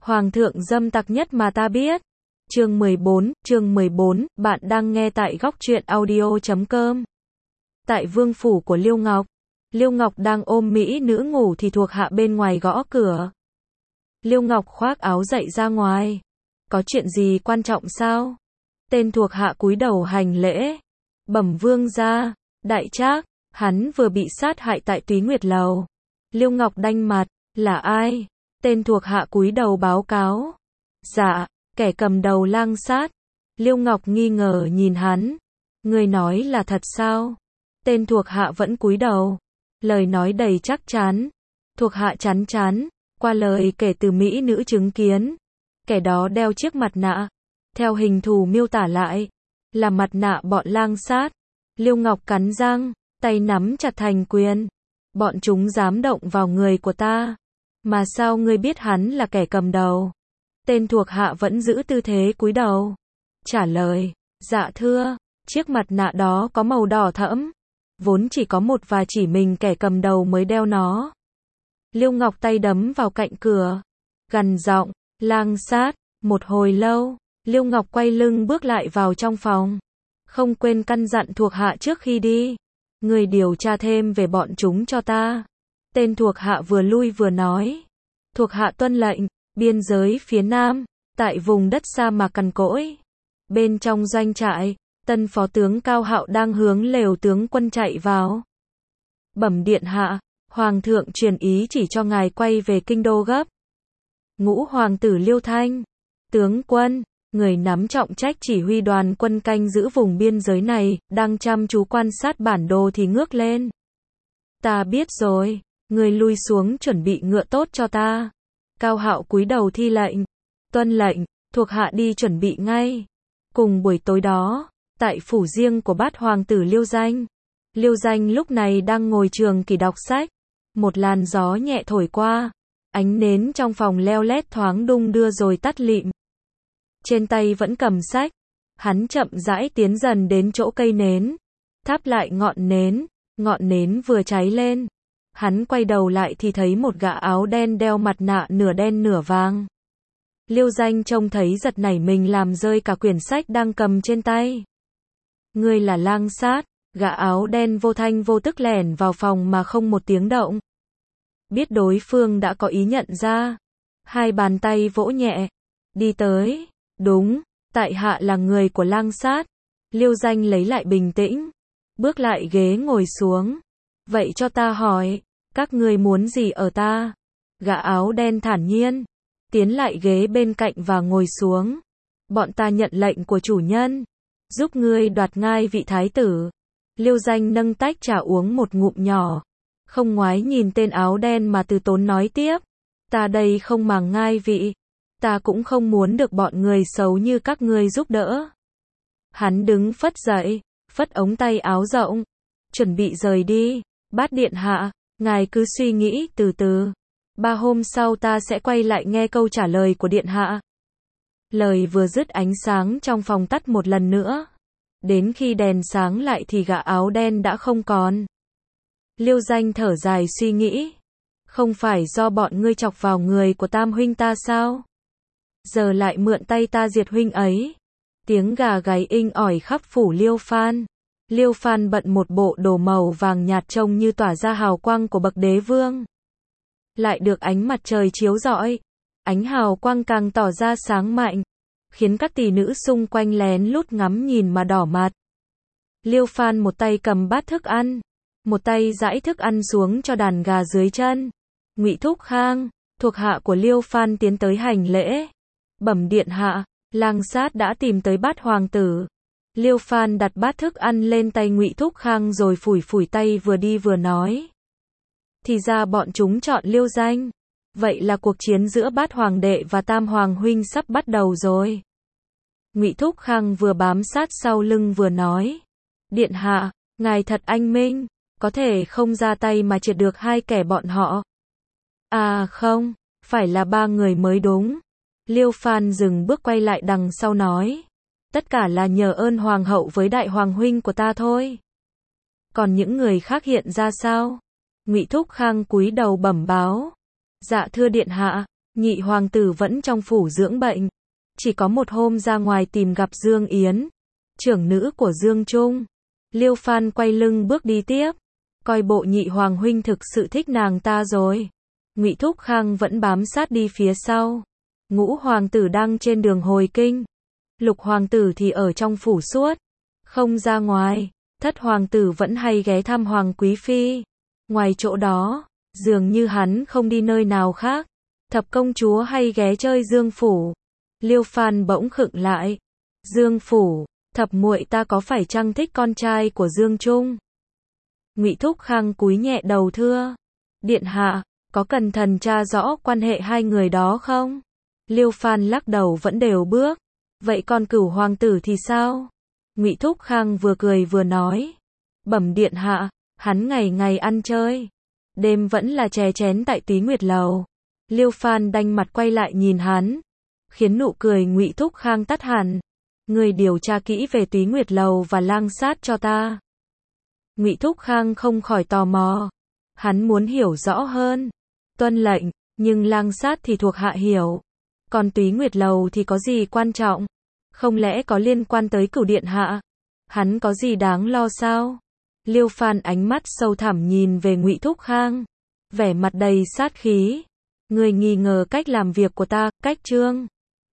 Hoàng thượng dâm tặc nhất mà ta biết. Chương 14, bạn đang nghe tại góc truyện audio.com. Tại vương phủ của Liêu Ngọc đang ôm mỹ nữ ngủ thì thuộc hạ bên ngoài gõ cửa. Liêu Ngọc khoác áo dậy ra ngoài. Có chuyện gì quan trọng sao? Tên thuộc hạ cúi đầu hành lễ. Bẩm vương gia, đại trác, hắn vừa bị sát hại tại Túy Nguyệt Lầu. Liêu Ngọc đanh mặt, là ai? Tên thuộc hạ cúi đầu báo cáo. Dạ, kẻ cầm đầu lang sát. Liêu Ngọc nghi ngờ nhìn hắn. Ngươi nói là thật sao? Tên thuộc hạ vẫn cúi đầu. Lời nói đầy chắc chắn. Thuộc hạ chán chán, qua lời kể từ mỹ nữ chứng kiến. Kẻ đó đeo chiếc mặt nạ. Theo hình thù miêu tả lại, là mặt nạ bọn lang sát. Liêu Ngọc cắn răng, tay nắm chặt thành quyền. Bọn chúng dám động vào người của ta. Mà sao ngươi biết hắn là kẻ cầm đầu? Tên thuộc hạ vẫn giữ tư thế cúi đầu. Trả lời, dạ thưa, chiếc mặt nạ đó có màu đỏ thẫm. Vốn chỉ có một và chỉ mình kẻ cầm đầu mới đeo nó. Liêu Ngọc tay đấm vào cạnh cửa. Gằn giọng, lang sát. Một hồi lâu, Liêu Ngọc quay lưng bước lại vào trong phòng. Không quên căn dặn thuộc hạ trước khi đi. Người điều tra thêm về bọn chúng cho ta. Tên thuộc hạ vừa lui vừa nói. Thuộc hạ tuân lệnh, biên giới phía nam, tại vùng đất sa mạc cằn cỗi. Bên trong doanh trại, tân phó tướng Cao Hạo đang hướng lều tướng quân chạy vào. Bẩm điện hạ, hoàng thượng truyền ý chỉ cho ngài quay về kinh đô gấp. Ngũ hoàng tử Liêu Thanh, tướng quân, người nắm trọng trách chỉ huy đoàn quân canh giữ vùng biên giới này, đang chăm chú quan sát bản đồ thì ngước lên. Ta biết rồi, người lui xuống chuẩn bị ngựa tốt cho ta. Cao Hạo cúi đầu thi lệnh. Tuân lệnh, thuộc hạ đi chuẩn bị ngay. Cùng buổi tối đó, tại phủ riêng của bát hoàng tử Liêu Danh. Liêu Danh lúc này đang ngồi trường kỳ đọc sách. Một làn gió nhẹ thổi qua. Ánh nến trong phòng leo lét thoáng đung đưa rồi tắt lịm. Trên tay vẫn cầm sách. Hắn chậm rãi tiến dần đến chỗ cây nến. Thắp lại ngọn nến vừa cháy lên. Hắn quay đầu lại thì thấy một gã áo đen đeo mặt nạ nửa đen nửa vàng. Liêu Danh trông thấy giật nảy mình làm rơi cả quyển sách đang cầm trên tay. Ngươi là lang sát, gã áo đen vô thanh vô tức lẻn vào phòng mà không một tiếng động. Biết đối phương đã có ý nhận ra. Hai bàn tay vỗ nhẹ. Đi tới. Đúng, tại hạ là người của lang sát. Liêu Danh lấy lại bình tĩnh. Bước lại ghế ngồi xuống. Vậy cho ta hỏi, các ngươi muốn gì ở ta? Gã áo đen thản nhiên. Tiến lại ghế bên cạnh và ngồi xuống. Bọn ta nhận lệnh của chủ nhân. Giúp ngươi đoạt ngai vị thái tử. Liêu Danh nâng tách trà uống một ngụm nhỏ. Không ngoái nhìn tên áo đen mà từ tốn nói tiếp. Ta đây không màng ngai vị. Ta cũng không muốn được bọn người xấu như các ngươi giúp đỡ. Hắn đứng phất dậy, phất ống tay áo rộng. Chuẩn bị rời đi. Bát điện hạ, ngài cứ suy nghĩ từ từ. 3 hôm sau ta sẽ quay lại nghe câu trả lời của điện hạ. Lời vừa dứt ánh sáng trong phòng tắt một lần nữa. Đến khi đèn sáng lại thì gã áo đen đã không còn. Liêu Danh thở dài suy nghĩ. Không phải do bọn ngươi chọc vào người của tam huynh ta sao? Giờ lại mượn tay ta diệt huynh ấy. Tiếng gà gáy inh ỏi khắp phủ Liêu Phan. Liêu Phan bận một bộ đồ màu vàng nhạt trông như tỏa ra hào quang của bậc đế vương. Lại được ánh mặt trời chiếu rọi. Ánh hào quang càng tỏ ra sáng mạnh. Khiến các tỷ nữ xung quanh lén lút ngắm nhìn mà đỏ mặt. Liêu Phan một tay cầm bát thức ăn. Một tay dãi thức ăn xuống cho đàn gà dưới chân. Ngụy Thúc Khang, thuộc hạ của Liêu Phan tiến tới hành lễ. Bẩm điện hạ, lang sát đã tìm tới bát hoàng tử. Liêu Phan đặt bát thức ăn lên tay Ngụy Thúc Khang rồi phủi phủi tay vừa đi vừa nói. Thì ra bọn chúng chọn Liêu Danh. Vậy là cuộc chiến giữa bát hoàng đệ và tam hoàng huynh sắp bắt đầu rồi. Ngụy Thúc Khang vừa bám sát sau lưng vừa nói. Điện hạ, ngài thật anh minh, có thể không ra tay mà triệt được 2 kẻ bọn họ. À không, phải là 3 người mới đúng. Liêu Phan dừng bước quay lại đằng sau nói. Tất cả là nhờ ơn hoàng hậu với đại hoàng huynh của ta thôi. Còn những người khác hiện ra sao? Ngụy Thúc Khang cúi đầu bẩm báo. Dạ thưa điện hạ, Nhị hoàng tử vẫn trong phủ dưỡng bệnh. Chỉ có một hôm ra ngoài tìm gặp Dương Yến, trưởng nữ của Dương Trung. Liêu Phan quay lưng bước đi tiếp. Coi bộ nhị hoàng huynh thực sự thích nàng ta rồi. Ngụy Thúc Khang vẫn bám sát đi phía sau. Ngũ hoàng tử đang trên đường hồi kinh. Lục hoàng tử thì ở trong phủ suốt, không ra ngoài. Thất hoàng tử vẫn hay ghé thăm hoàng quý phi. Ngoài chỗ đó, dường như hắn không đi nơi nào khác. Thập công chúa hay ghé chơi Dương phủ. Liêu Phan bỗng khựng lại. Dương phủ, thập muội ta có phải chăng thích con trai của Dương Trung? Ngụy Thúc Khang cúi nhẹ đầu thưa. Điện hạ, có cần thần tra rõ quan hệ hai người đó không? Liêu Phan lắc đầu vẫn đều bước. Vậy còn Cửu hoàng tử thì sao? Ngụy Thúc Khang vừa cười vừa nói. Bẩm điện hạ, hắn ngày ngày ăn chơi, đêm vẫn là chè chén tại Túy Nguyệt lầu. Liêu Phan đanh mặt quay lại nhìn hắn, khiến nụ cười Ngụy Thúc Khang tắt hẳn. Người điều tra kỹ về Túy Nguyệt lầu và Lang Sát cho ta. Ngụy Thúc Khang không khỏi tò mò, hắn muốn hiểu rõ hơn. Tuân lệnh, nhưng Lang Sát thì thuộc hạ hiểu, còn Túy Nguyệt lầu thì có gì quan trọng? Không lẽ có liên quan tới Cửu điện hạ? Hắn có gì đáng lo sao? Liêu Phan ánh mắt sâu thẳm nhìn về Ngụy Thúc Khang, vẻ mặt đầy sát khí. Người nghi ngờ cách làm việc của ta, Cách Trương.